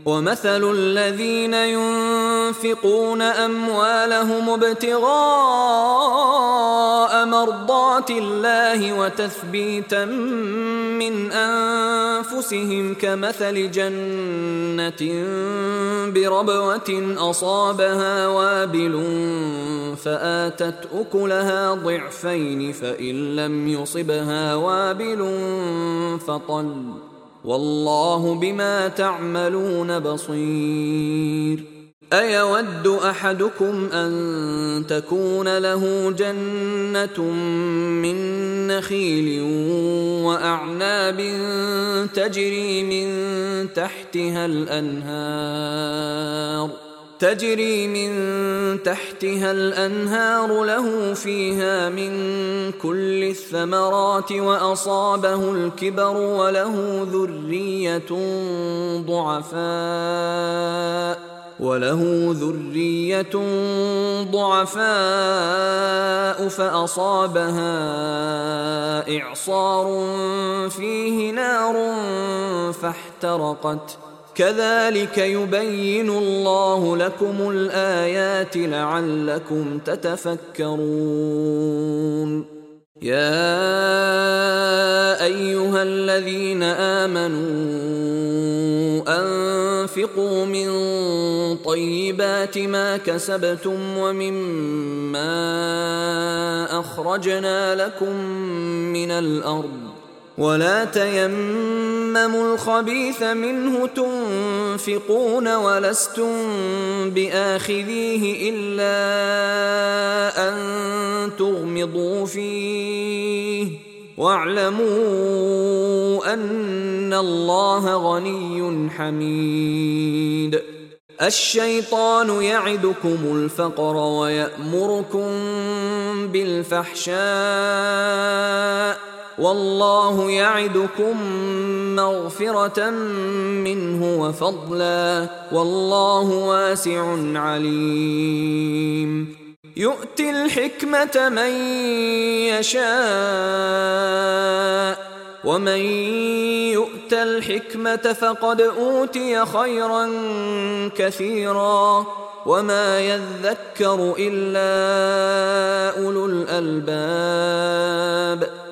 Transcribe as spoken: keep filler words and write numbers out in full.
ومثل الذين ينفقون أموالهم ابتغاء مرضات الله وتثبيتا من أنفسهم كمثل جنة بربوة أصابها وابل فآتت أكلها ضعفين فإن لم يصبها وابل فطل والله بما تعملون بصير. أيود أحدكم أن تكون له جنة من نخيل وأعناب تجري من تحتها الأنهار تجري من تحتها الأنهار له فيها من كل الثمرات وأصابه الكبر وله ذرية ضعفاء وله ذرية ضعفاء فأصابها إعصار فيه نار فاحترقت كذلك يبين الله لكم الآيات لعلكم تتفكرون. يا أيها الذين آمنوا أنفقوا من طيبات ما كسبتم ومما أخرجنا لكم من الأرض ولا تيمموا الخبيث منه تنفقون ولستم بآخذيه إلا أن تغمضوا فيه واعلموا أن الله غني حميد. الشيطان يعدكم الفقر ويأمركم بالفحشاء والله يعدكم مغفرة منه وفضلا والله واسع عليم. يؤتي الحكمة من يشاء ومن يؤت الحكمة فقد أوتي خيرا كثيرا وما يذكر إلا أولو الألباب.